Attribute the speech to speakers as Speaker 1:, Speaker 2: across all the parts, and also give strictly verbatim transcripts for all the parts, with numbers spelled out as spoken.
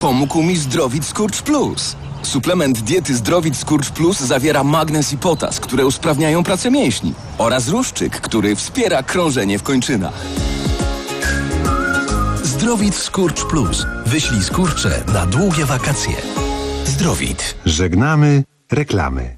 Speaker 1: Pomógł mi Zdrowit Skurcz Plus. Suplement diety Zdrowit Skurcz Plus zawiera magnez i potas, które usprawniają pracę mięśni, oraz ruszczyk, który wspiera krążenie w kończynach.
Speaker 2: Zdrowit Skurcz Plus. Wyślij skurcze na długie wakacje. Zdrowit.
Speaker 3: Żegnamy reklamy.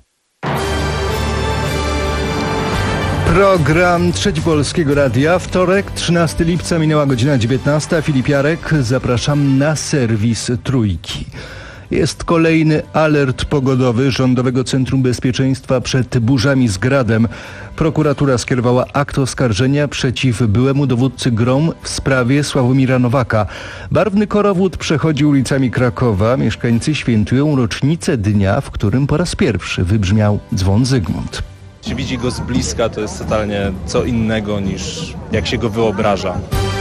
Speaker 4: Program Trzeci Polskiego Radia. Wtorek, trzynastego lipca, minęła godzina dziewiętnasta. Filip Jarek, zapraszam na serwis Trójki. Jest kolejny alert pogodowy Rządowego Centrum Bezpieczeństwa przed burzami z gradem. Prokuratura skierowała akt oskarżenia przeciw byłemu dowódcy GROM w sprawie Sławomira Nowaka. Barwny korowód przechodzi ulicami Krakowa. Mieszkańcy świętują rocznicę dnia, w którym po raz pierwszy wybrzmiał dzwon Zygmunt.
Speaker 5: Się widzi go z bliska, to jest totalnie co innego niż jak się go wyobraża.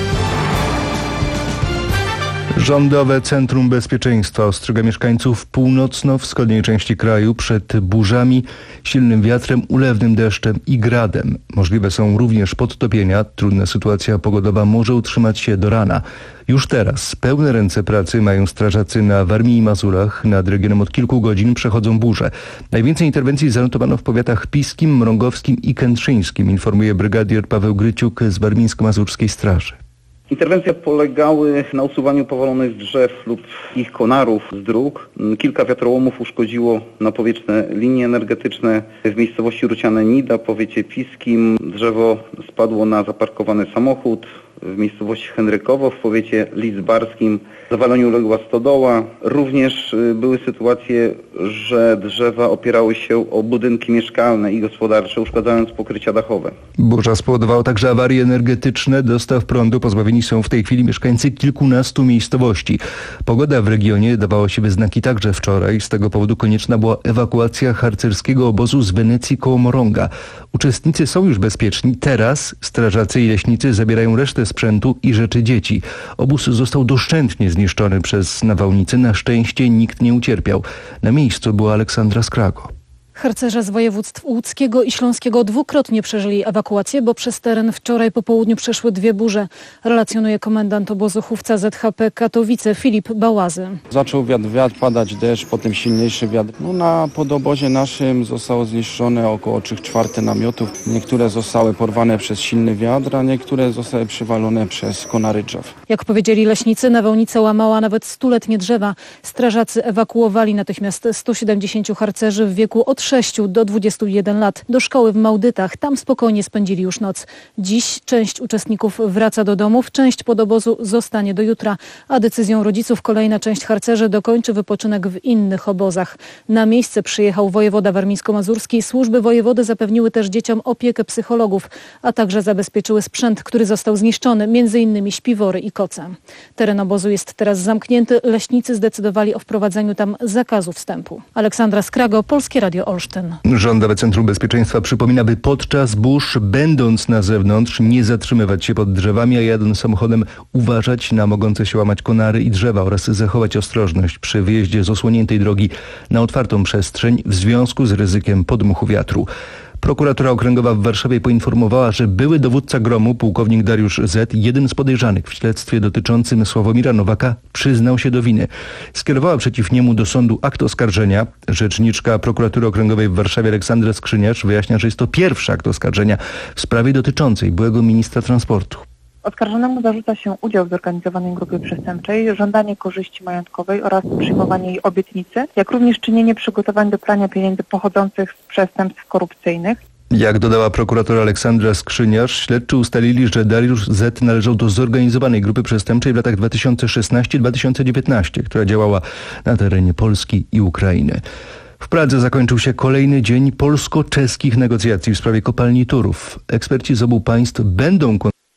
Speaker 4: Rządowe Centrum Bezpieczeństwa ostrzega mieszkańców północno-wschodniej części kraju przed burzami, silnym wiatrem, ulewnym deszczem i gradem. Możliwe są również podtopienia. Trudna sytuacja pogodowa może utrzymać się do rana. Już teraz pełne ręce pracy mają strażacy na Warmii i Mazurach. Nad regionem od kilku godzin przechodzą burze. Najwięcej interwencji zanotowano w powiatach piskim, mrągowskim i kętrzyńskim, informuje brygadier Paweł Gryciuk z Warmińsko-Mazurskiej Straży.
Speaker 6: Interwencje polegały na usuwaniu powalonych drzew lub ich konarów z dróg. Kilka wiatrołomów uszkodziło napowietrzne linie energetyczne w miejscowości Ruciane-Nida, powiecie piskim. Drzewo spadło na zaparkowany samochód w miejscowości Henrykowo, w powiecie lidzbarskim. Zawaleniu uległa stodoła. Również były sytuacje, że drzewa opierały się o budynki mieszkalne i gospodarcze, uszkadzając pokrycia dachowe.
Speaker 4: Burza spowodowała także awarie energetyczne dostaw prądu. Pozbawieni są w tej chwili mieszkańcy kilkunastu miejscowości. Pogoda w regionie dawała się we znaki także wczoraj. Z tego powodu konieczna była ewakuacja harcerskiego obozu z Wenecji koło Moronga. Uczestnicy są już bezpieczni. Teraz strażacy i leśnicy zabierają resztę sprzętu i rzeczy dzieci. Obóz został doszczętnie zniszczony przez nawałnicę. Na szczęście nikt nie ucierpiał. Na miejscu była Aleksandra Skrago.
Speaker 7: Harcerze z województw łódzkiego i śląskiego dwukrotnie przeżyli ewakuację, bo przez teren wczoraj po południu przeszły dwie burze, relacjonuje komendant obozu Chówca Z H P Katowice Filip Bałazy.
Speaker 8: Zaczął wiatr, wiatr, padać deszcz, potem silniejszy wiatr. No, na podobozie naszym zostało zniszczone około trzy czwarte namiotów. Niektóre zostały porwane przez silny wiatr, a niektóre zostały przywalone przez konary drzew.
Speaker 7: Jak powiedzieli leśnicy, nawałnica łamała nawet stuletnie drzewa. Strażacy ewakuowali natychmiast stu siedemdziesięciu harcerzy w wieku od sześciu do dwudziestu jeden lat do szkoły w Małdytach. Tam spokojnie spędzili już noc. Dziś część uczestników wraca do domów, część podobozu zostanie do jutra, a decyzją rodziców kolejna część harcerzy dokończy wypoczynek w innych obozach. Na miejsce przyjechał wojewoda warmińsko-mazurski. Służby wojewody zapewniły też dzieciom opiekę psychologów, a także zabezpieczyły sprzęt, który został zniszczony, między innymi śpiwory i koce. Teren obozu jest teraz zamknięty. Leśnicy zdecydowali o wprowadzeniu tam zakazu wstępu. Aleksandra Skrago, Polskie Radio Olsztyn.
Speaker 4: Rządowe Centrum Bezpieczeństwa przypomina, by podczas burz, będąc na zewnątrz, nie zatrzymywać się pod drzewami, a jadąc samochodem uważać na mogące się łamać konary i drzewa oraz zachować ostrożność przy wyjeździe z osłoniętej drogi na otwartą przestrzeń w związku z ryzykiem podmuchu wiatru. Prokuratura Okręgowa w Warszawie poinformowała, że były dowódca gromu, pułkownik Dariusz Z., jeden z podejrzanych w śledztwie dotyczącym Sławomira Nowaka, przyznał się do winy. Skierowała przeciw niemu do sądu akt oskarżenia. Rzeczniczka Prokuratury Okręgowej w Warszawie Aleksandra Skrzyniarz wyjaśnia, że jest to pierwszy akt oskarżenia w sprawie dotyczącej byłego ministra transportu.
Speaker 9: Oskarżonemu zarzuca się udział w zorganizowanej grupie przestępczej, żądanie korzyści majątkowej oraz przyjmowanie jej obietnicy, jak również czynienie przygotowań do prania pieniędzy pochodzących z przestępstw korupcyjnych.
Speaker 4: Jak dodała prokurator Aleksandra Skrzyniarz, śledczy ustalili, że Dariusz Z. należał do zorganizowanej grupy przestępczej w latach dwa tysiące szesnastym do dwa tysiące dziewiętnastego, która działała na terenie Polski i Ukrainy. W Pradze zakończył się kolejny dzień polsko-czeskich negocjacji w sprawie kopalni Turów. Eksperci z obu państw będą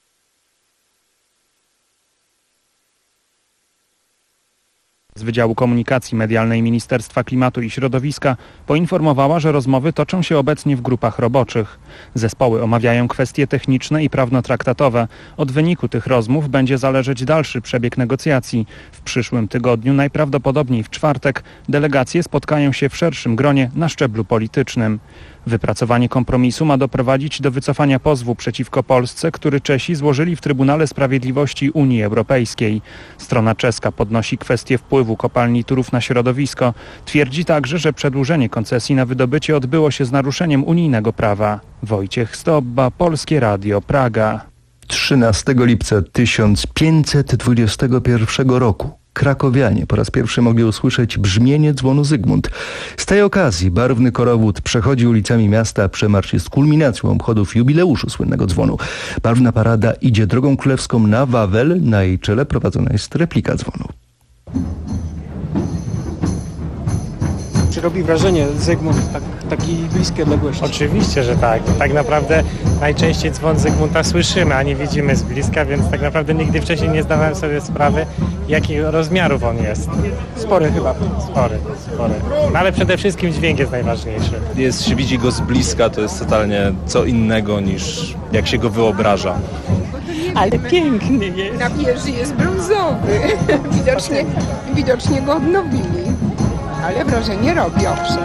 Speaker 10: z Wydziału Komunikacji Medialnej Ministerstwa Klimatu i Środowiska poinformowała, że rozmowy toczą się obecnie w grupach roboczych. Zespoły omawiają kwestie techniczne i prawno-traktatowe. Od wyniku tych rozmów będzie zależeć dalszy przebieg negocjacji. W przyszłym tygodniu, najprawdopodobniej w czwartek, delegacje spotkają się w szerszym gronie na szczeblu politycznym. Wypracowanie kompromisu ma doprowadzić do wycofania pozwu przeciwko Polsce, który Czesi złożyli w Trybunale Sprawiedliwości Unii Europejskiej. Strona czeska podnosi kwestię wpływu kopalni Turów na środowisko. Twierdzi także, że przedłużenie koncesji na wydobycie odbyło się z naruszeniem unijnego prawa. Wojciech Stobba, Polskie Radio, Praga.
Speaker 4: trzynastego lipca tysiąc pięćset dwudziestego pierwszego roku krakowianie po raz pierwszy mogli usłyszeć brzmienie dzwonu Zygmunt. Z tej okazji barwny korowód przechodzi ulicami miasta, przemarsz jest kulminacją obchodów jubileuszu słynnego dzwonu. Barwna parada idzie drogą królewską na Wawel, na jej czele prowadzona jest replika dzwonu.
Speaker 11: Czy robi wrażenie Zygmunt tak, takiej bliskiej odległości?
Speaker 12: Oczywiście, że tak. Tak naprawdę najczęściej dzwon Zygmunta słyszymy, a nie widzimy z bliska, więc tak naprawdę nigdy wcześniej nie zdawałem sobie sprawy, jakich rozmiarów on jest.
Speaker 11: Spory chyba.
Speaker 12: Spory, spory. No ale przede wszystkim dźwięk jest najważniejszy.
Speaker 5: Jest, się widzi go z bliska, to jest totalnie co innego niż jak się go wyobraża.
Speaker 13: Ale piękny jest. Na wieży jest brązowy. Widocznie, widocznie go odnowili. Ale wrażenie robi, owszem.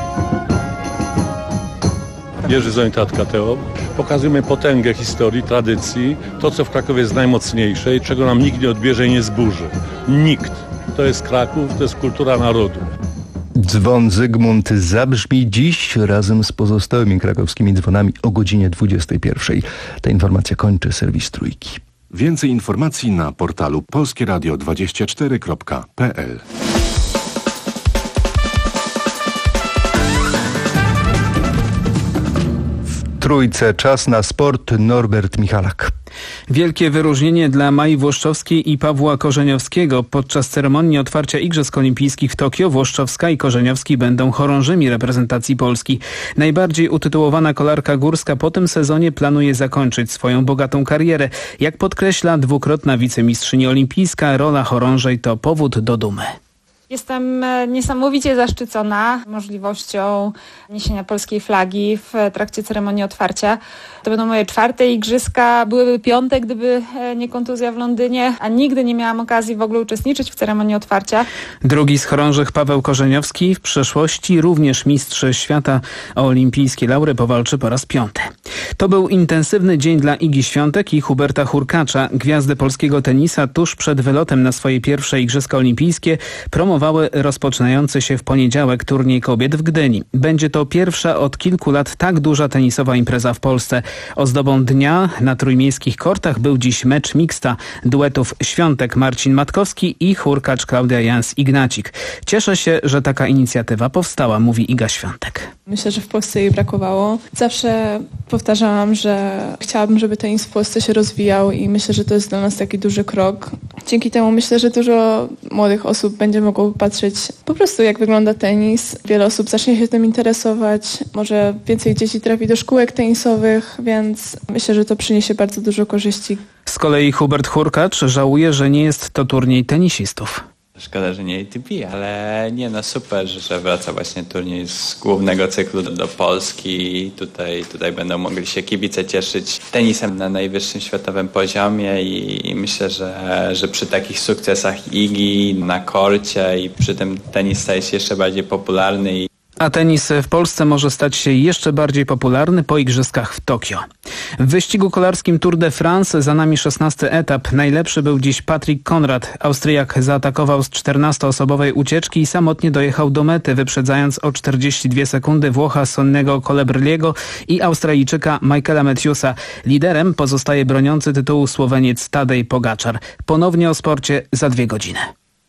Speaker 14: Jerzy Zońta-Tkateo. Pokazujemy potęgę historii, tradycji, to co w Krakowie jest najmocniejsze i czego nam nikt nie odbierze i nie zburzy. Nikt. To jest Kraków, to jest kultura narodu.
Speaker 4: Dzwon Zygmunt zabrzmi dziś razem z pozostałymi krakowskimi dzwonami o godzinie dwudziestej pierwszej. Ta informacja kończy serwis Trójki.
Speaker 3: Więcej informacji na portalu polskie radio dwadzieścia cztery kropka p l.
Speaker 4: Trójce czas na sport. Norbert Michalak.
Speaker 15: Wielkie wyróżnienie dla Mai Włoszczowskiej i Pawła Korzeniowskiego. Podczas ceremonii otwarcia Igrzysk Olimpijskich w Tokio Włoszczowska i Korzeniowski będą chorążymi reprezentacji Polski. Najbardziej utytułowana kolarka górska po tym sezonie planuje zakończyć swoją bogatą karierę. Jak podkreśla dwukrotna wicemistrzyni olimpijska, rola chorążej to powód do dumy.
Speaker 16: Jestem niesamowicie zaszczycona możliwością niesienia polskiej flagi w trakcie ceremonii otwarcia. To będą moje czwarte igrzyska, byłyby piąte, gdyby nie kontuzja w Londynie, a nigdy nie miałam okazji w ogóle uczestniczyć w ceremonii otwarcia.
Speaker 15: Drugi z chorążych Paweł Korzeniowski, w przeszłości również mistrz świata, o olimpijskie laury powalczy po raz piąty. To był intensywny dzień dla Igi Świątek i Huberta Hurkacza. Gwiazdy polskiego tenisa tuż przed wylotem na swoje pierwsze igrzyska olimpijskie promowały rozpoczynający się w poniedziałek turniej kobiet w Gdyni. Będzie to pierwsza od kilku lat tak duża tenisowa impreza w Polsce. Ozdobą dnia na trójmiejskich kortach był dziś mecz mixta duetów Świątek Marcin Matkowski i Hurkacz Klaudia Jans-Ignacik. Cieszę się, że taka inicjatywa powstała, mówi Iga Świątek.
Speaker 17: Myślę, że w Polsce jej brakowało. Zawsze powtarzałam, że chciałabym, żeby tenis w Polsce się rozwijał i myślę, że to jest dla nas taki duży krok. Dzięki temu myślę, że dużo młodych osób będzie mogło patrzeć po prostu, jak wygląda tenis. Wiele osób zacznie się tym interesować. Może więcej dzieci trafi do szkółek tenisowych, więc myślę, że to przyniesie bardzo dużo korzyści.
Speaker 15: Z kolei Hubert Hurkacz żałuje, że nie jest to turniej tenisistów.
Speaker 18: Szkoda, że nie A T P, ale nie no super, że wraca właśnie turniej z głównego cyklu do, do Polski. Tutaj, tutaj będą mogli się kibice cieszyć tenisem na najwyższym światowym poziomie i, i myślę, że, że przy takich sukcesach Igi na korcie i przy tym tenis staje się jeszcze bardziej popularny. I
Speaker 15: A tenis w Polsce może stać się jeszcze bardziej popularny po igrzyskach w Tokio. W wyścigu kolarskim Tour de France za nami szesnasty etap. Najlepszy był dziś Patrick Konrad. Austriak zaatakował z czternastoosobowej ucieczki i samotnie dojechał do mety, wyprzedzając o czterdzieści dwie sekundy Włocha Sonnego Colbrelliego i Australijczyka Michaela Matthewsa. Liderem pozostaje broniący tytułu Słoweniec Tadej Pogaczar. Ponownie o sporcie za dwie godziny.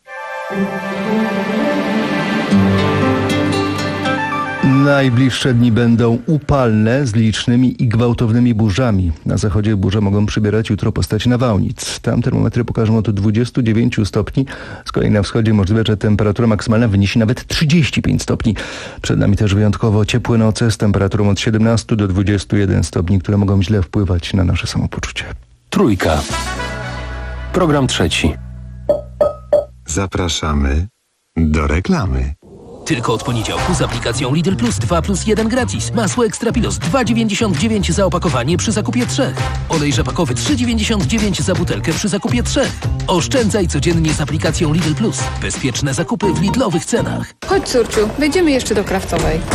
Speaker 4: Najbliższe dni będą upalne z licznymi i gwałtownymi burzami. Na zachodzie burze mogą przybierać jutro postać nawałnic. Tam termometry pokażą od dwudziestu dziewięciu stopni. Z kolei na wschodzie możliwe, że temperatura maksymalna wyniesie nawet trzydzieści pięć stopni. Przed nami też wyjątkowo ciepłe noce z temperaturą od siedemnastu do dwudziestu jeden stopni, które mogą źle wpływać na nasze samopoczucie.
Speaker 2: Trójka. Program trzeci.
Speaker 3: Zapraszamy do reklamy.
Speaker 2: Tylko od poniedziałku z aplikacją Lidl Plus dwa plus jeden gratis. Masło Extra Pilos dwa dziewięćdziesiąt dziewięć za opakowanie przy zakupie trzech. Olej rzepakowy trzy dziewięćdziesiąt dziewięć za butelkę przy zakupie trzech. Oszczędzaj codziennie z aplikacją Lidl Plus. Bezpieczne zakupy w Lidlowych cenach.
Speaker 19: Chodź, córciu, wejdziemy jeszcze do Krawcowej.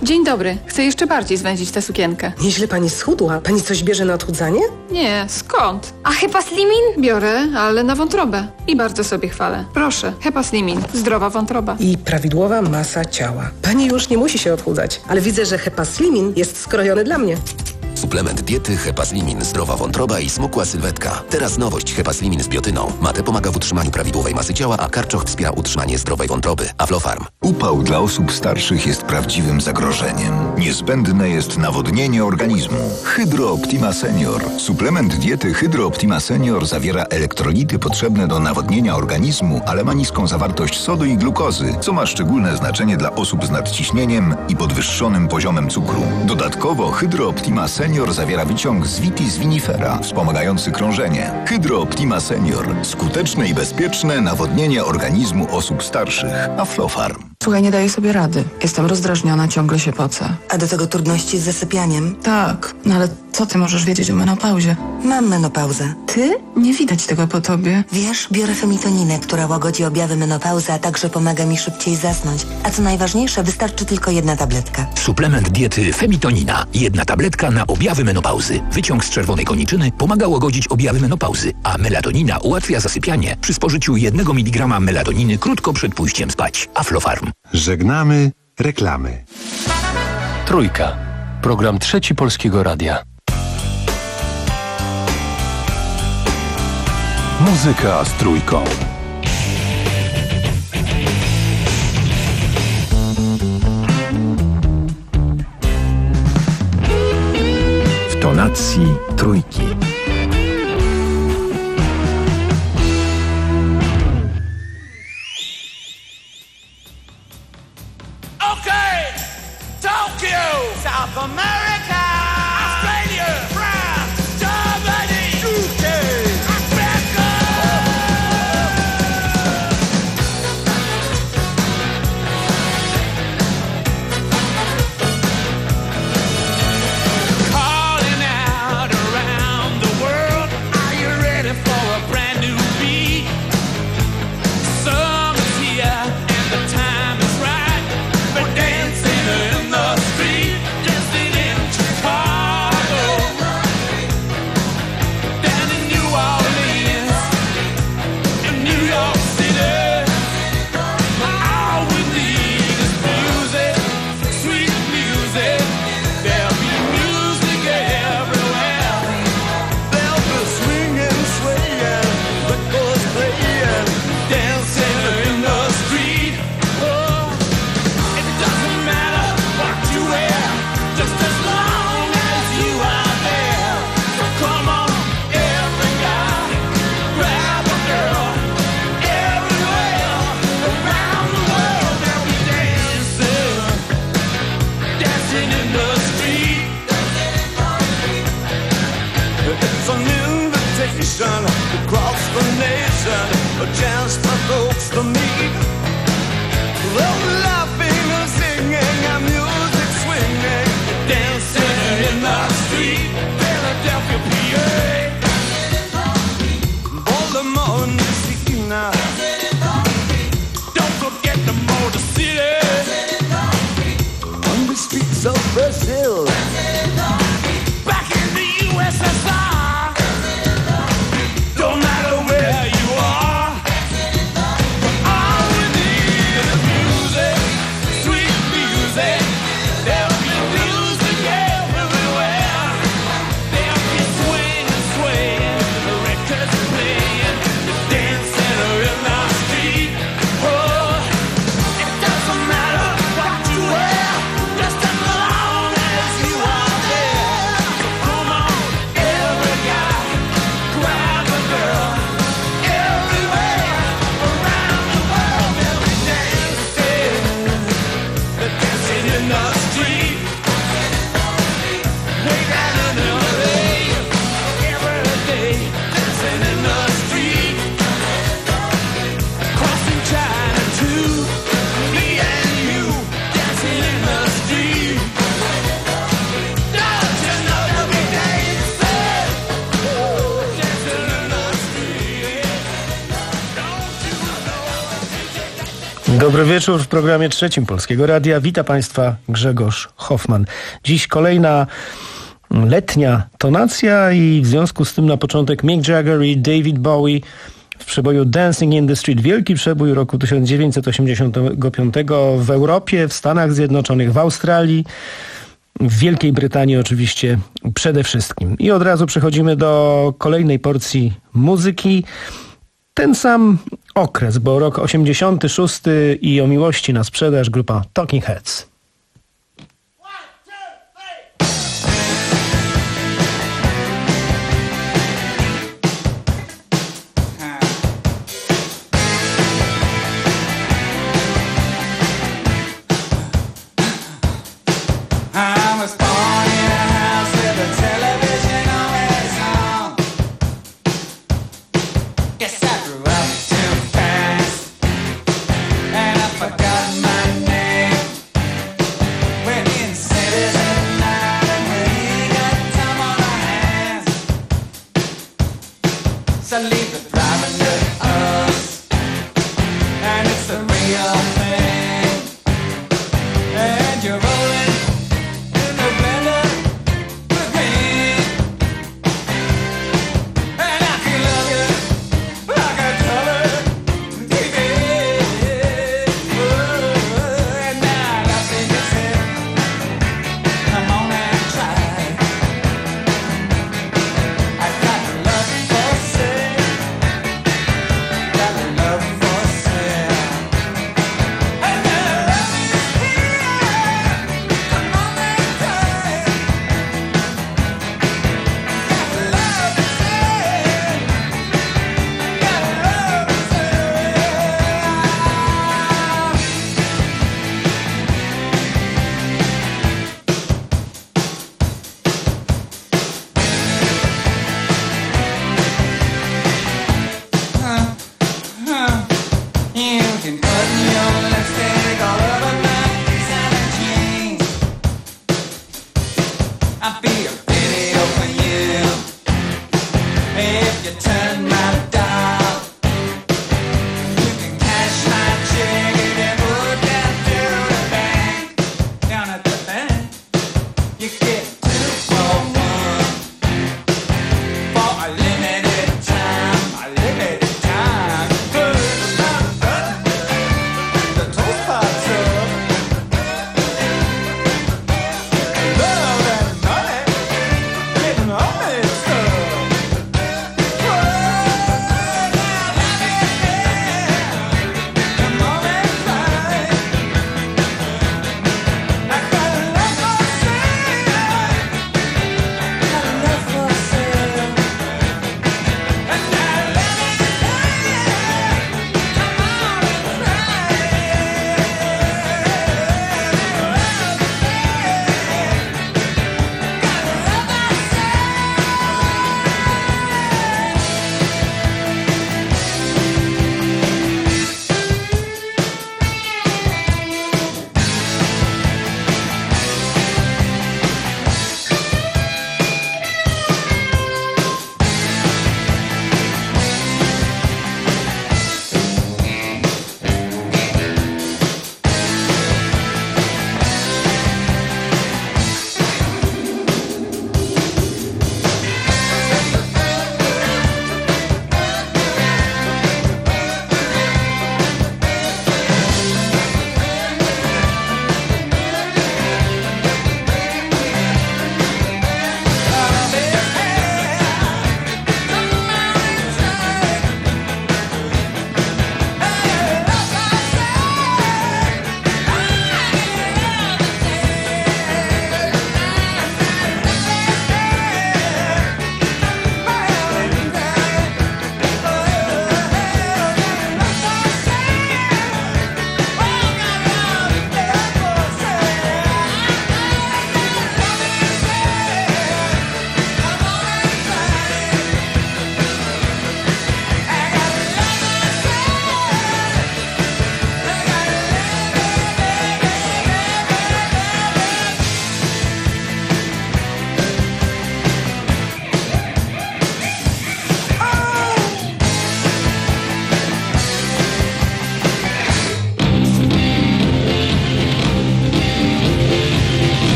Speaker 19: Dzień dobry. Chcę jeszcze bardziej zwęzić tę sukienkę.
Speaker 20: Nieźle pani schudła. Pani coś bierze na odchudzanie?
Speaker 19: Nie, skąd?
Speaker 21: A Hepaslimin?
Speaker 19: Biorę, ale na wątrobę. I bardzo sobie chwalę. Proszę, Hepaslimin. Zdrowa wątroba.
Speaker 20: I prawidłowa masa ciała. Pani już nie musi się odchudzać, ale widzę, że Hepaslimin jest skrojony dla mnie.
Speaker 22: Suplement diety Hepaslimin, zdrowa wątroba i smukła sylwetka. Teraz nowość Hepaslimin z biotyną. Mate pomaga w utrzymaniu prawidłowej masy ciała, a karczoch wspiera utrzymanie zdrowej wątroby. Aflofarm.
Speaker 23: Upał dla osób starszych jest prawdziwym zagrożeniem. Niezbędne jest nawodnienie organizmu. Hydro Optima Senior. Suplement diety Hydro Optima Senior zawiera elektrolity potrzebne do nawodnienia organizmu, ale ma niską zawartość sodu i glukozy, co ma szczególne znaczenie dla osób z nadciśnieniem i podwyższonym poziomem cukru. Dodatkowo Hydro Optima Senior zawiera wyciąg z Vitis vinifera, wspomagający krążenie. Hydro Optima Senior. Skuteczne i bezpieczne nawodnienie organizmu osób starszych. Aflofarm.
Speaker 24: Słuchaj, nie daję sobie rady. Jestem rozdrażniona, ciągle się pocę.
Speaker 25: A do tego trudności z zasypianiem?
Speaker 24: Tak, no ale co ty możesz wiedzieć o menopauzie?
Speaker 25: Mam menopauzę.
Speaker 24: Ty? Nie widać tego po tobie.
Speaker 25: Wiesz, biorę femitoninę, która łagodzi objawy menopauzy, a także pomaga mi szybciej zasnąć. A co najważniejsze, wystarczy tylko jedna tabletka.
Speaker 26: Suplement diety Femitonina. Jedna tabletka na objawy menopauzy. Wyciąg z czerwonej koniczyny pomaga łagodzić objawy menopauzy, a melatonina ułatwia zasypianie przy spożyciu jednego miligrama melatoniny krótko przed pójściem spać. Aflofarm.
Speaker 3: Żegnamy reklamy.
Speaker 2: Trójka. Program Trzeci Polskiego Radia.
Speaker 3: Muzyka z trójką. W tonacji trójki.
Speaker 27: South America, Australia, France, Germany, U K, America. Calling out around the world, are you ready for a brand new beat? Summer's here and the time is right. We're dancing in the street.
Speaker 1: Dobry wieczór w programie trzecim Polskiego Radia. Witam Państwa Grzegorz Hoffman. Dziś kolejna letnia tonacja i w związku z tym na początek Mick Jagger i David Bowie w przeboju Dancing in the Street. Wielki przebój roku tysiąc dziewięćset osiemdziesiątego piątego w Europie, w Stanach Zjednoczonych, w Australii, w Wielkiej Brytanii oczywiście przede wszystkim. I od razu przechodzimy do kolejnej porcji muzyki. Ten sam okres, bo rok osiemdziesiąty szósty i O miłości na sprzedaż, grupa Talking Heads.
Speaker 27: Forgot my name.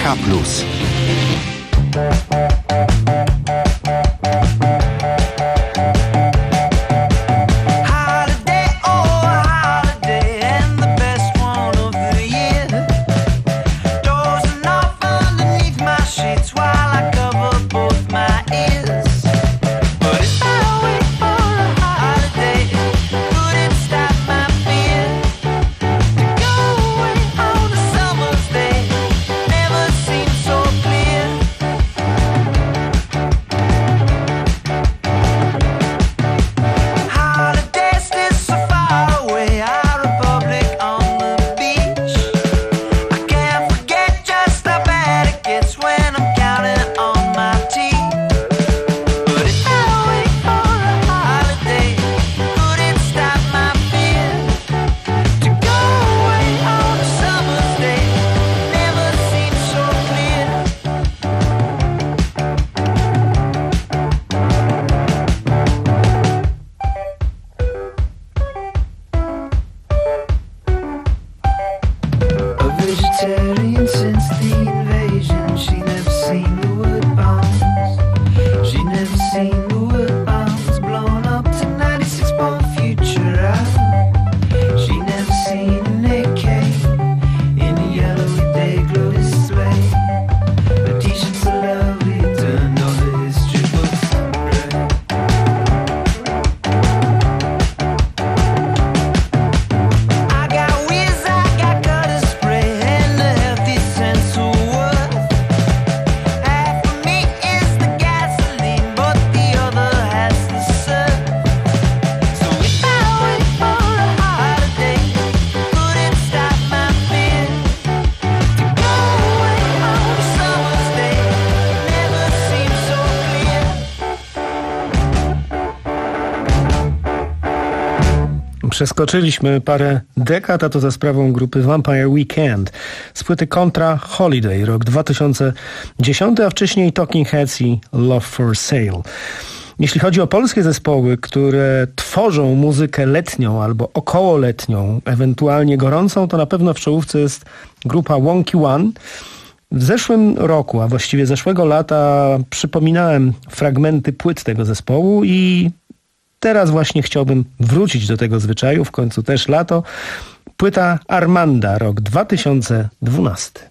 Speaker 3: K plus.
Speaker 1: Przeskoczyliśmy parę dekad, a to za sprawą grupy Vampire Weekend z płyty Contra Holiday, rok dwa tysiące dziesiąty, a wcześniej Talking Heads i Love for Sale. Jeśli chodzi o polskie zespoły, które tworzą muzykę letnią albo okołoletnią, ewentualnie gorącą, to na pewno w czołówce jest grupa Wonky One. W zeszłym roku, a właściwie zeszłego lata przypominałem fragmenty płyt tego zespołu i teraz właśnie chciałbym wrócić do tego zwyczaju, w końcu też lato. Płyta Armanda, rok dwa tysiące dwunasty.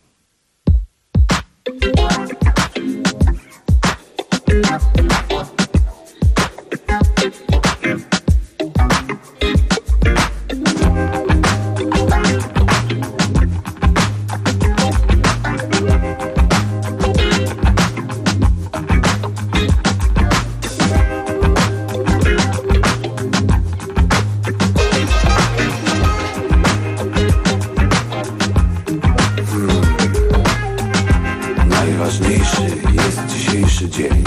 Speaker 6: Dzień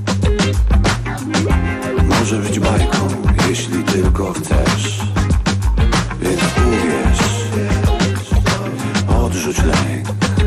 Speaker 6: może być bajką, jeśli tylko chcesz, więc uwierz, odrzuć lęk,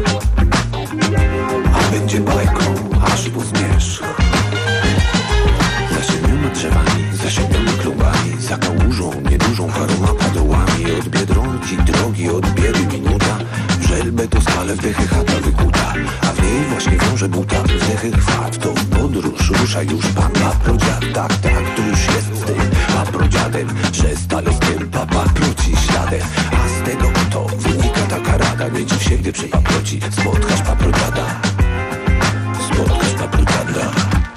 Speaker 6: a będzie bajką aż po zmierzch. Zasiemiona drzewami, zasiemiona klubami, za kałużą niedużą paroma padołami, od Biedronki drogi, od biedy minuta, w żelbę to stale wdechy chata wykuta, a w niej właśnie wiąże buta, wdechy chwat, to w podróż rusza już pan paprodziad, tak, tak, to już jest z tym paprodziadem, że stale z tym paproci śladem, a z tego to wynika taka rada, nie dziw się, gdy przy paproci spotkasz paprodziada, spotkasz paprodziada.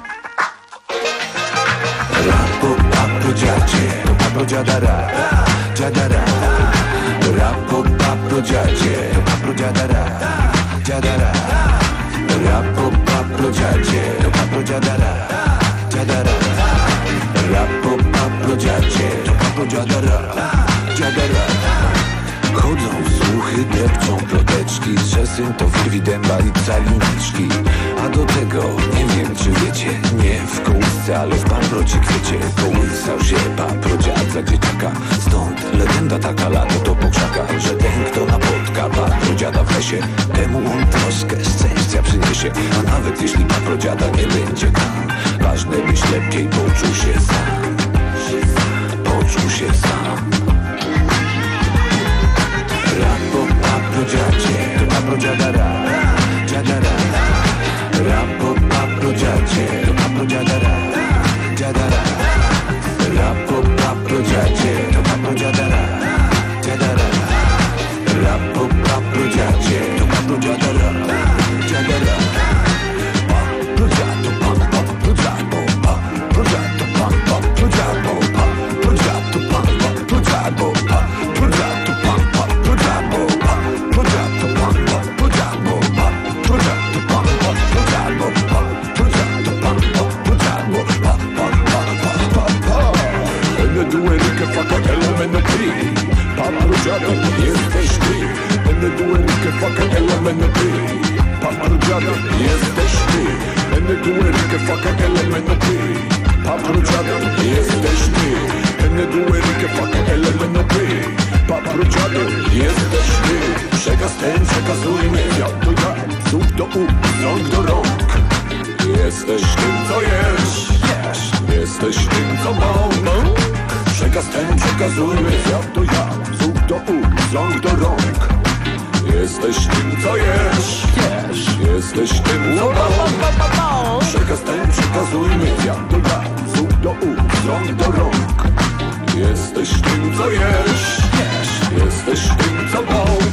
Speaker 6: Rap po paprodziadzie, paprodziada ra, dziada ra, rap po paprodziadzie, paprodziada ra, dziada ra. Rap po paprodziadzie, paprodziada ra, dziada ra. Rap po paprodziadzie, paprodziada ra, dziada ra. Chodzą słuchy, depczą ploteczki, że syn to wyrwi dęba i caliniczki. A do tego, nie wiem czy wiecie, nie w kołysce, ale w paproci kwiecie kołysał się paprodziad za dzieciaka. Stąd legenda taka lato to po krzakach, że ten kto napotka paprodziada w lesie, temu on troszkę szczęścia przyniesie. A nawet jeśli paprodziada nie będzie tam, ważne byś lepiej poczuł się sam, poczuł się sam. Rap po paprodziadzie, paprodziada ra, dziada ra. dziadek jesteś ty. Będę tu Erykę, fucking elementy. Papro dziadek jesteś ty. Będę tu Erykę, fucking elementy. Papro dziadek jesteś ty. Będę tu Erykę, fucking elementy. Papro dziadek jesteś ty. Przekaz ten przekazujmy, ja to ja. Z ust do ust, z rąk do rąk. Jesteś tym, co jesz, jesz. Jesteś tym, co mąk. Przekaz ten przekazujmy, ja to ja. Z ust do ust, z rąk do rąk. Jesteś tym, co jesz, jesz. Jesteś tym, co mąk. Przekaz ten przekazujmy, ja to ja. Z ust do ust, z rąk do rąk. Jesteś tym, co jesz, jesz. Jesteś tym, co mąk.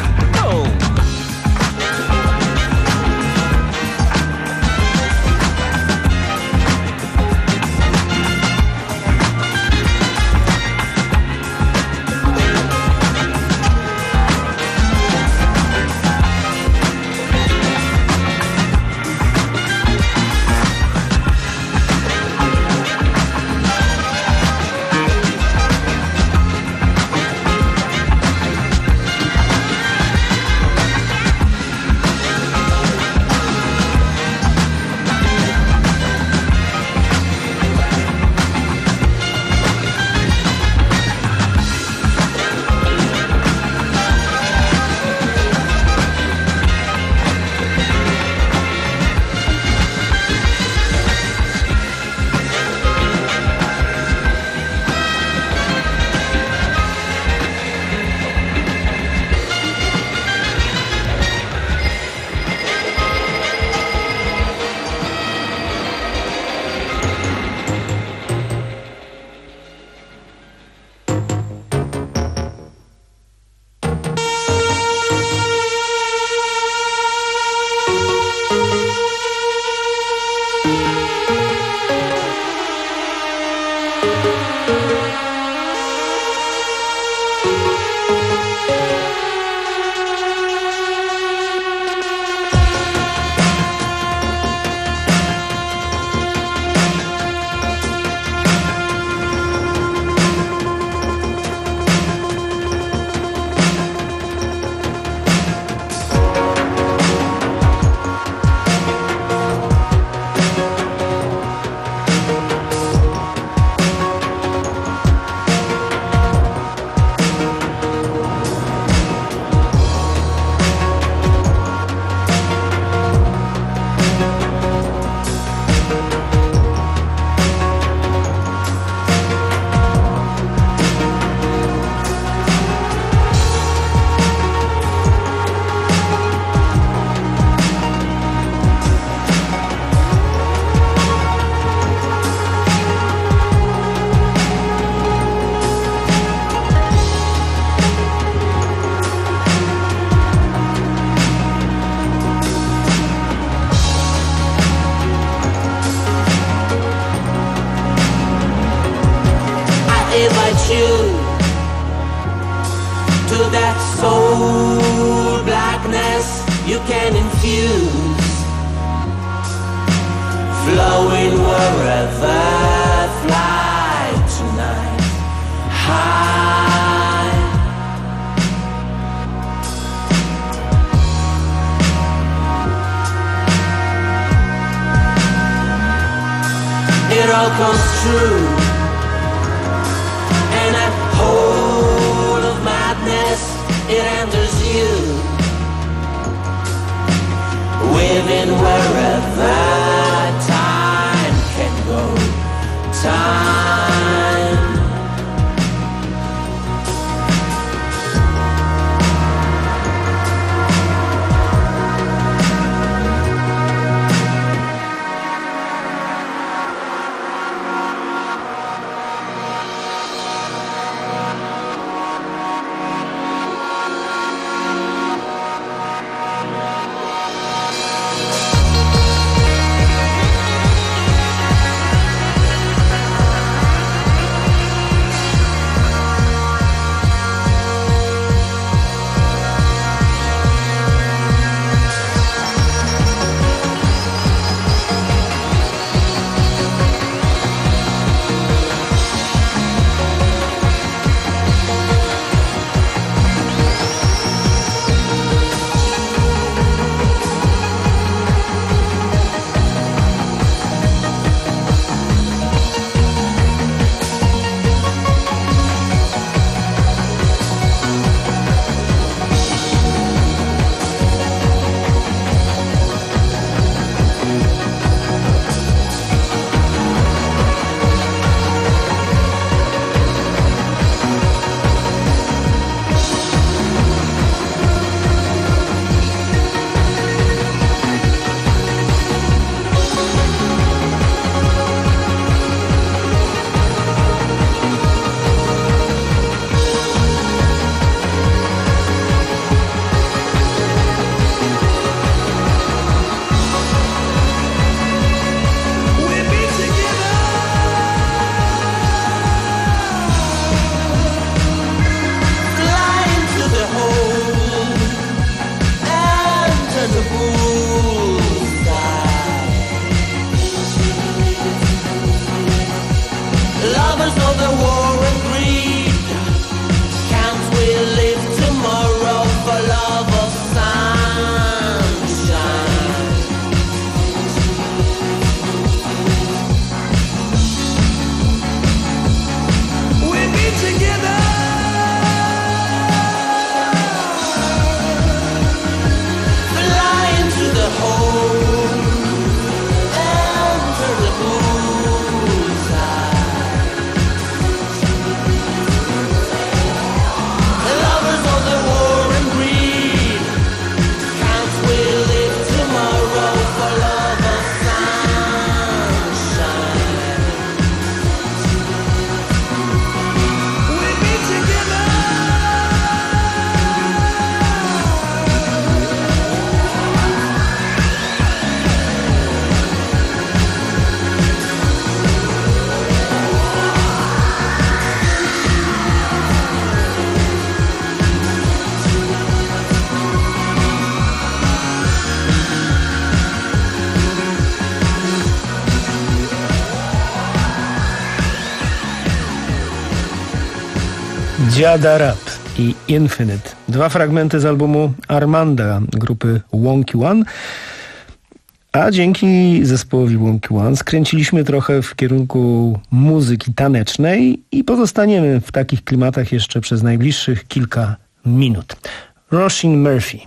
Speaker 1: Jada Rap i Infinite. Dwa fragmenty z albumu Armanda grupy Wonky One. A dzięki zespołowi Wonky One skręciliśmy trochę w kierunku muzyki tanecznej i pozostaniemy w takich klimatach jeszcze przez najbliższych kilka minut. Roisin Murphy.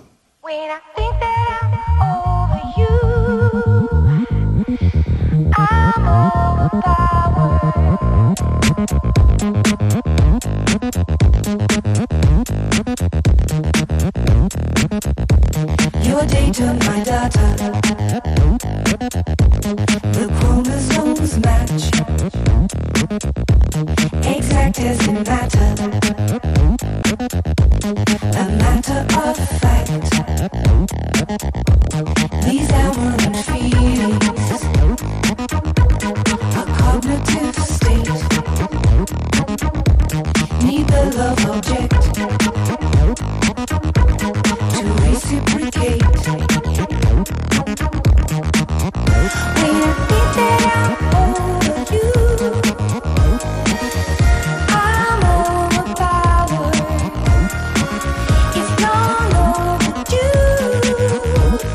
Speaker 7: Your data, my data. The chromosomes match. Exact as in matter. A matter of fact. These amorant feelings. A cognitive state. Need the love object to reciprocate. When I think that I'm over you, I'm overpowered. It's long overdue.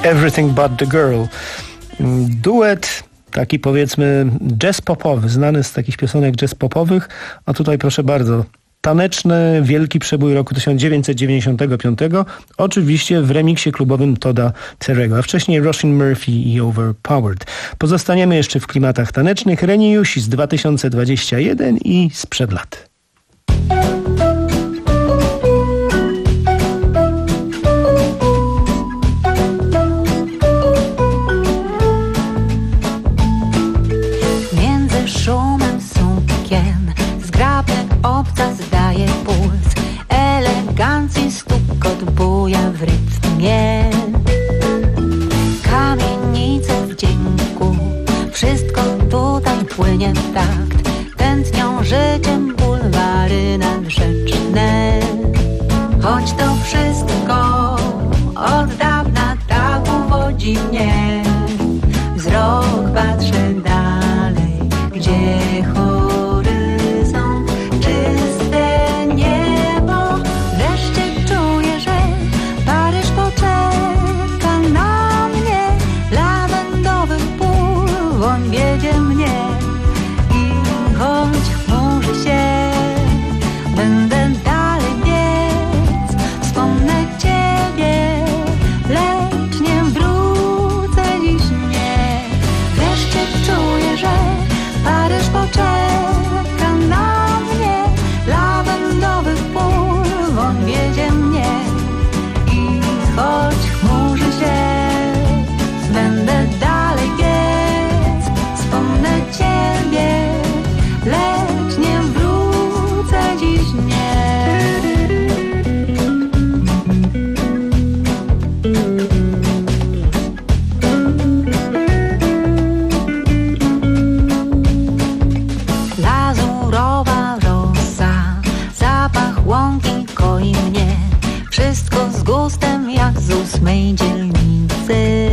Speaker 1: Everything But The Girl. Duet taki powiedzmy jazz popowy, znany z takich piosenek jazz popowych, a tutaj proszę bardzo, taneczny, wielki przebój roku tysiąc dziewięćset dziewięćdziesiątego piątego, oczywiście w remiksie klubowym Todda Terry'ego, a wcześniej Roisin Murphy i Overpowered. Pozostaniemy jeszcze w klimatach tanecznych. Reniusi z dwa tysiące dwudziesty pierwszy i sprzed lat.
Speaker 5: Obca zdaje puls, elegancji stukot buja w rytmie. Kamienice wdzięku, wszystko tutaj płynie w takt. Tętnią życiem bulwary nadrzeczne. Choć to wszystko od dawna tak uwodzi mnie. Wzrok patrzę dalej, gdzie chodzi. Wiedzie mnie i choć chmurzy się, będę dalej biec. Wspomnę Ciebie, lecz nie wrócę dziś nie. Wreszcie czuję, że Paryż poczeka na mnie. Lawendowych pól woń wiedzie mnie i choć chmurzy się, będę dalej biec. Wspomnę Ciebie, lecz nie wrócę dziś nie. Lazurowa rosa, zapach łąki koi mnie. Wszystko z gustem jak z ósmej dzielnicy.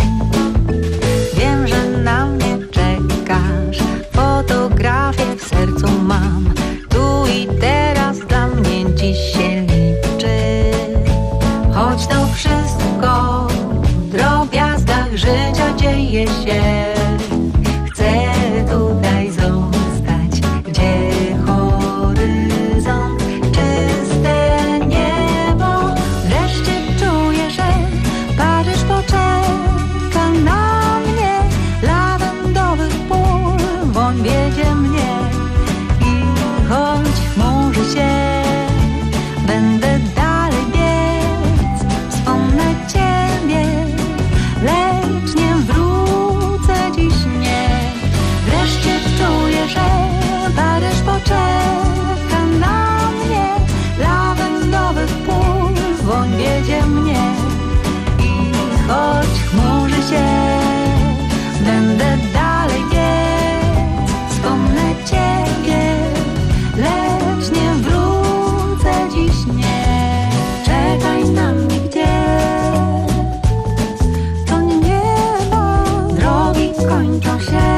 Speaker 5: Wiem, że na mnie czekasz, fotografię w sercu mam. Tu i teraz dla mnie dziś się liczy. Choć to wszystko w drobiazgach życia dzieje się. Chcę tutaj zostać, gdzie horyzont, czyste niebo. Wreszcie czuję, że Paryż poczeka na mnie. Lawendowych pól woń wiedzie mnie i choć chmurzy się, będę dalej biec. Wspomnę Ciebie, lecz nie wrócę dziś nie. Wreszcie czuję, że Paryż poczeka na mnie. Lawendowych pól woń wiedzie mnie i choć chmurzy się, będę dalej biec. Wspomnę Ciebie, lecz nie wrócę dziś nie. Czekaj na mnie gdzieś, to nie niebo. Drogi kończą się,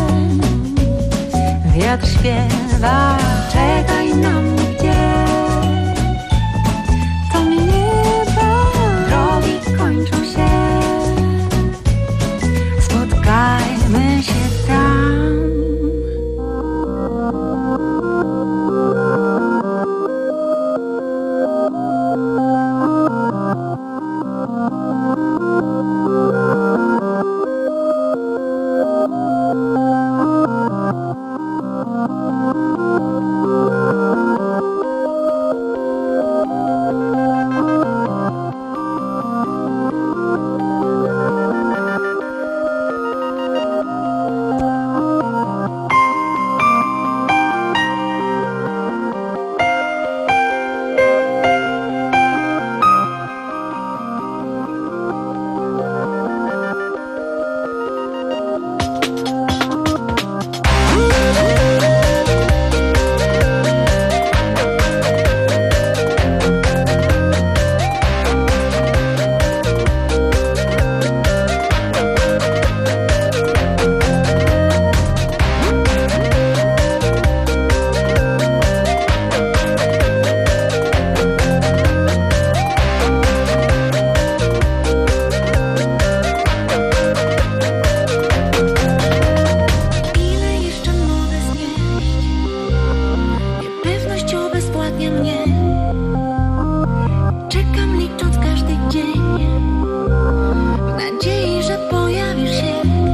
Speaker 5: wiatr śpiewa. Czekaj na mnie gdzieś, to nie niebo. Drogi kończą się, spotkajmy się tam. dzień, w nadziei, że pojawisz się.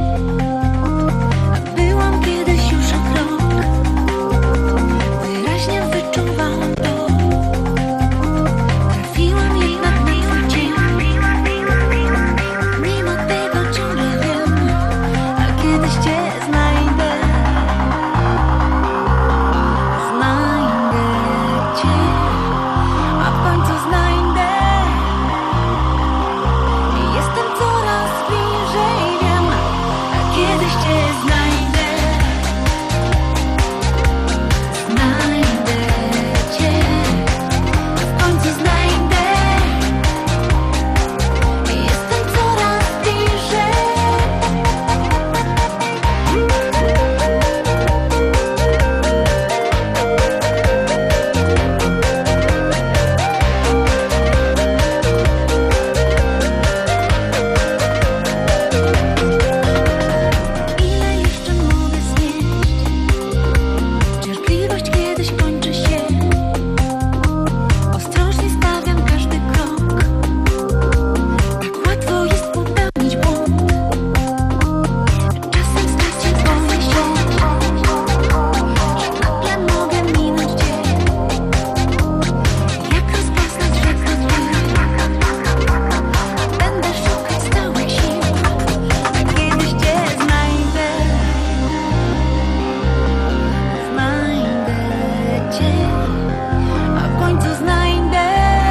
Speaker 5: Byłam kiedyś już o krok, wyraźnie wyczuwałam to. Trafiłam jednak na twój cień. Mimo tego ciągle wiem, a kiedyś cię znajdę. Znajdę cię, a w końcu znajdę. Jestem coraz bliżej, wiem, a kiedyś cię znajdę. Znajdę cię, a w końcu znajdę. Jestem coraz bliżej. Ile jeszcze mogę znieść? Cierpliwość kiedyś kończy się. Ostrożnie stawiam każdy krok. Tak łatwo jest popełnić błąd. Czasem stracić boję się, że nagle mogę minąć cię. Jak rozpoznać rzekę złych? Będę szukać stałych sił, a kiedyś cię znajdę. Znajdę cię, a w końcu znajdę.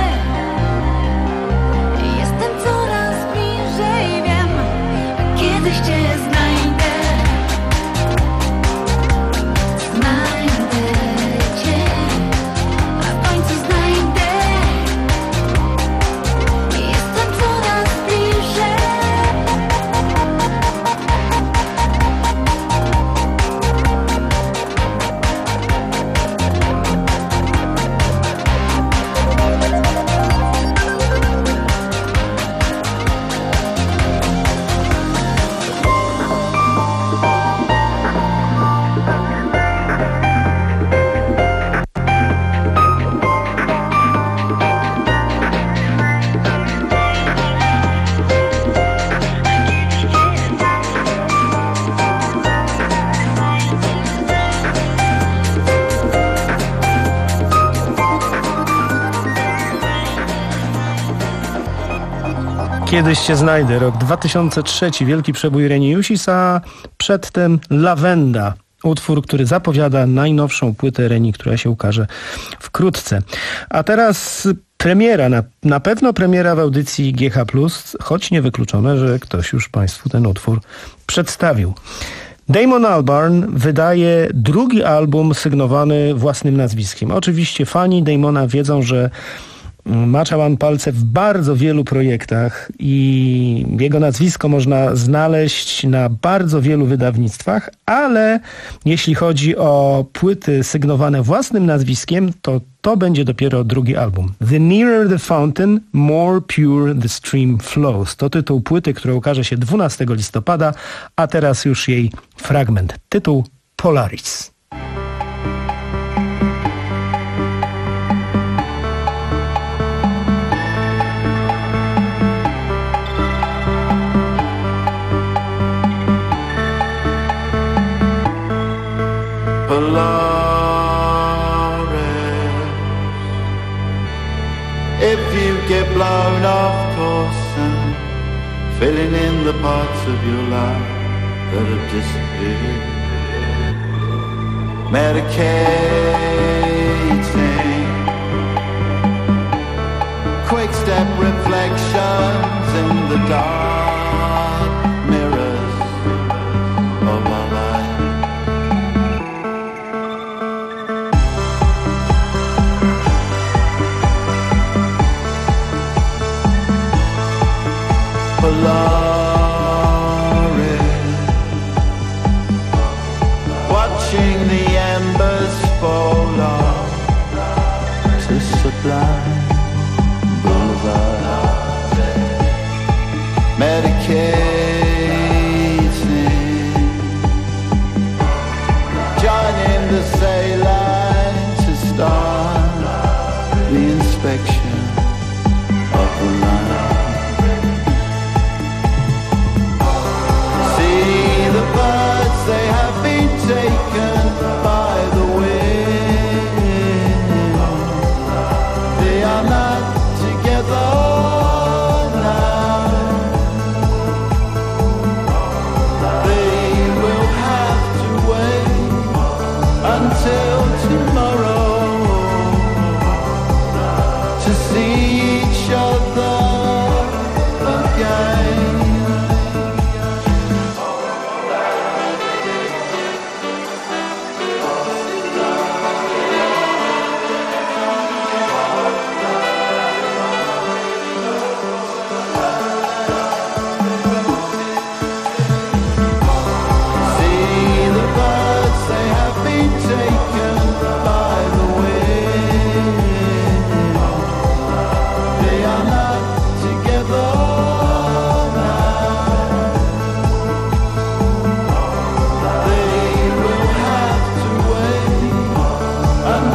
Speaker 5: Jestem coraz bliżej, wiem, a kiedyś cię znajdę. Znajdę cię, a w końcu znajdę. Jestem coraz bliżej.
Speaker 1: Kiedyś cię znajdę, rok dwa tysiące trzeci, wielki przebój Reni Jusis, a przedtem Lawenda, utwór, który zapowiada najnowszą płytę Reni, która się ukaże wkrótce. A teraz premiera, na, na pewno premiera w audycji G H plus, choć niewykluczone, że ktoś już Państwu ten utwór przedstawił. Damon Albarn wydaje drugi album sygnowany własnym nazwiskiem. Oczywiście fani Damona wiedzą, że maczał on palce w bardzo wielu projektach i jego nazwisko można znaleźć na bardzo wielu wydawnictwach, ale jeśli chodzi o płyty sygnowane własnym nazwiskiem, to to będzie dopiero drugi album. The Nearer the Fountain, More Pure the Stream Flows. To tytuł płyty, która ukaże się dwunastego listopada, a teraz już jej fragment. Tytuł Polaris.
Speaker 8: If you get blown off course and filling in the parts of your life that have disappeared, medicating, quick step reflections in the dark mirrors of our life. Polaris, watching the embers fall off to Sublime Boulevard, medicating, joining the sail line to start the inspection of the line.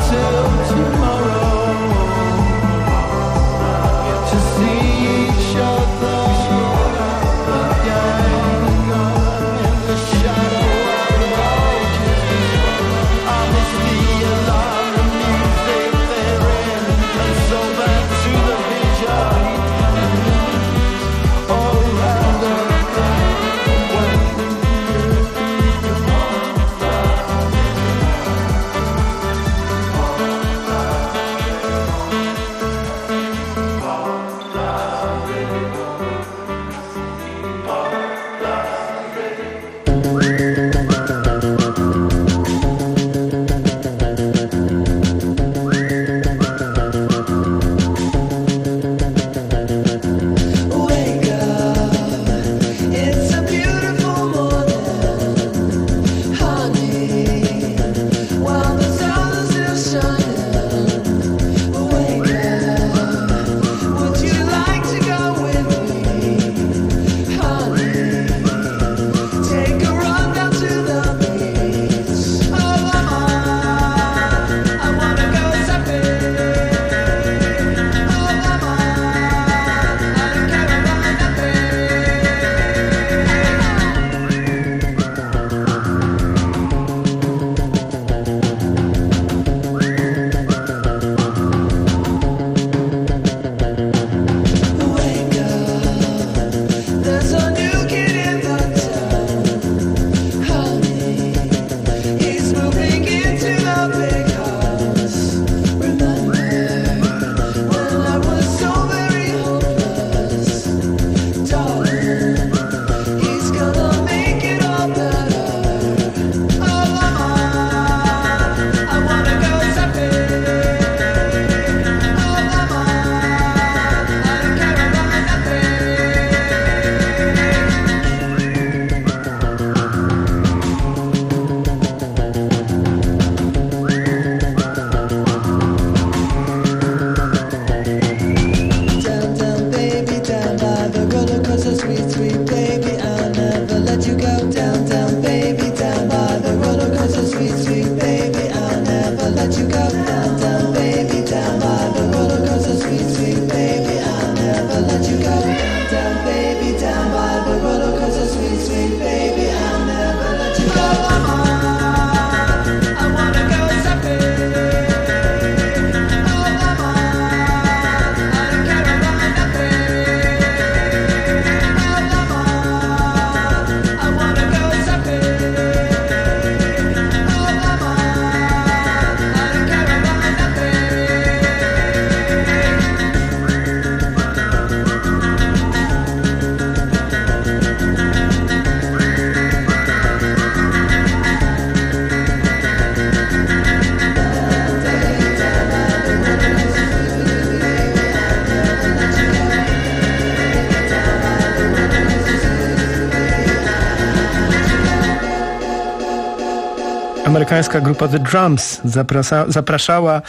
Speaker 1: Amerykańska grupa The Drums zaprasza, zapraszała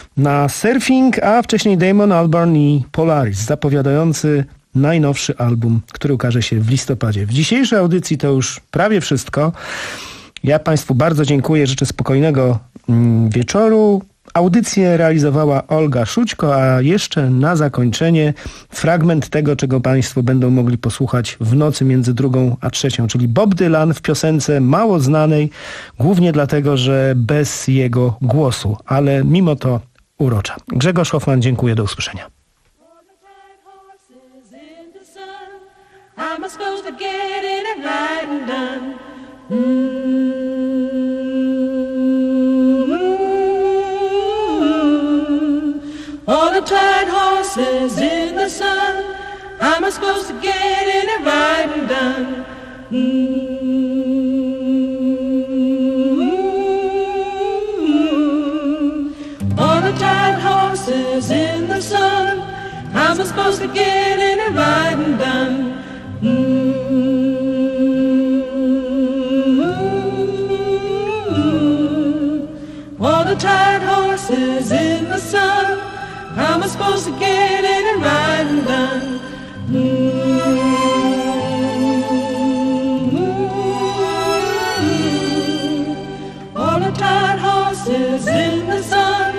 Speaker 1: na Surfing, a wcześniej Damon Albarn i Polaris, zapowiadający najnowszy album, który ukaże się w listopadzie. W dzisiejszej audycji to już prawie wszystko. Ja Państwu bardzo dziękuję, życzę spokojnego wieczoru. Audycję realizowała Olga Szućko, a jeszcze na zakończenie fragment tego, czego Państwo będą mogli posłuchać w nocy między drugą a trzecią, czyli Bob Dylan w piosence mało znanej, głównie dlatego, że bez jego głosu, ale mimo to urocza. Grzegorz Hoffman, dziękuję, do usłyszenia.
Speaker 9: All the tired horses in the sun, how am I supposed to get in and ride and done? Mm-hmm. All the tired horses in the sun, how am I supposed to get in and ride and done? Mm-hmm. All the tired horses in the sun, how am I supposed to get in and ride and done? Mm-hmm. All the tired horses in the sun,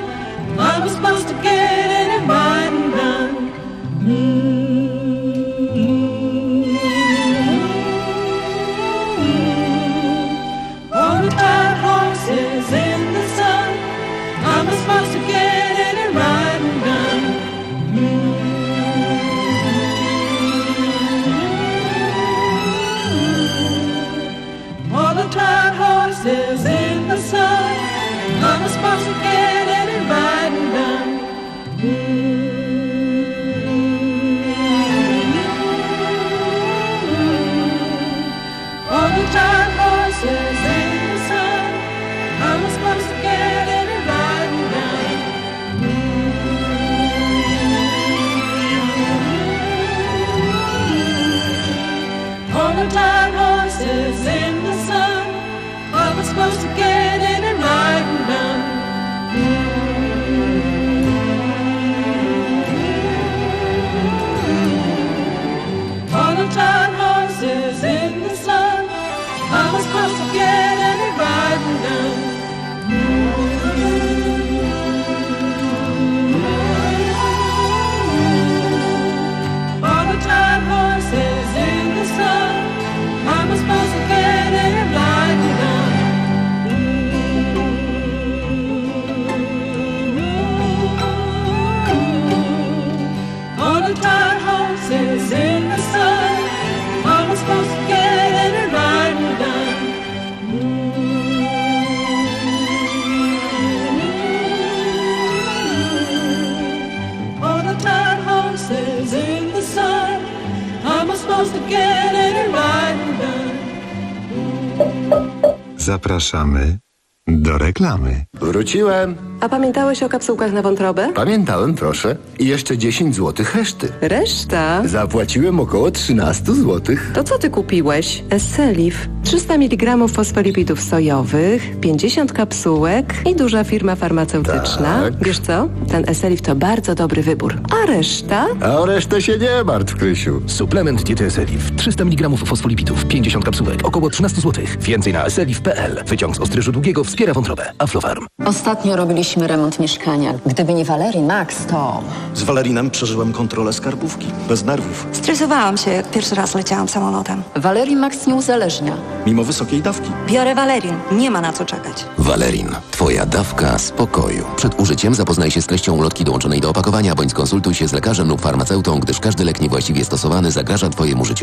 Speaker 9: to get any riding done.
Speaker 3: Zapraszamy do reklamy.
Speaker 10: Wróciłem.
Speaker 11: A pamiętałeś o kapsułkach na wątrobę?
Speaker 10: Pamiętałem, proszę. I jeszcze dziesięć złotych reszty.
Speaker 11: Reszta?
Speaker 10: Zapłaciłem około trzynaście złotych.
Speaker 11: To co ty kupiłeś? Esselif. trzysta miligramów fosfolipidów sojowych, pięćdziesiąt kapsułek i duża firma farmaceutyczna.
Speaker 10: Tak.
Speaker 11: Wiesz co? Ten Esselif to bardzo dobry wybór. A reszta?
Speaker 10: A o resztę się nie martw, Krysiu.
Speaker 26: Suplement diety Esselif. trzysta miligramów fosfolipidów, pięćdziesiąt kapsułek, około trzynaście złotych. Więcej na esselif kropka p l. Wyciąg z ostryżu długiego wspiera wątrobę. Aflofarm.
Speaker 12: Ostatnio robiliśmy remont mieszkania. Gdyby nie Valerie Max, to...
Speaker 13: Z Valerinem przeżyłem kontrolę skarbówki. Bez nerwów.
Speaker 14: Stresowałam się, jak pierwszy raz leciałam samolotem.
Speaker 12: Valerie Max nie uzależnia.
Speaker 13: Mimo wysokiej dawki.
Speaker 14: Biorę Valerin. Nie ma na co czekać.
Speaker 22: Valerin. Twoja dawka spokoju. Przed użyciem zapoznaj się z treścią ulotki dołączonej do opakowania, bądź skonsultuj się z lekarzem lub farmaceutą, gdyż każdy lek niewłaściwie stosowany zagraża Twojemu życiu.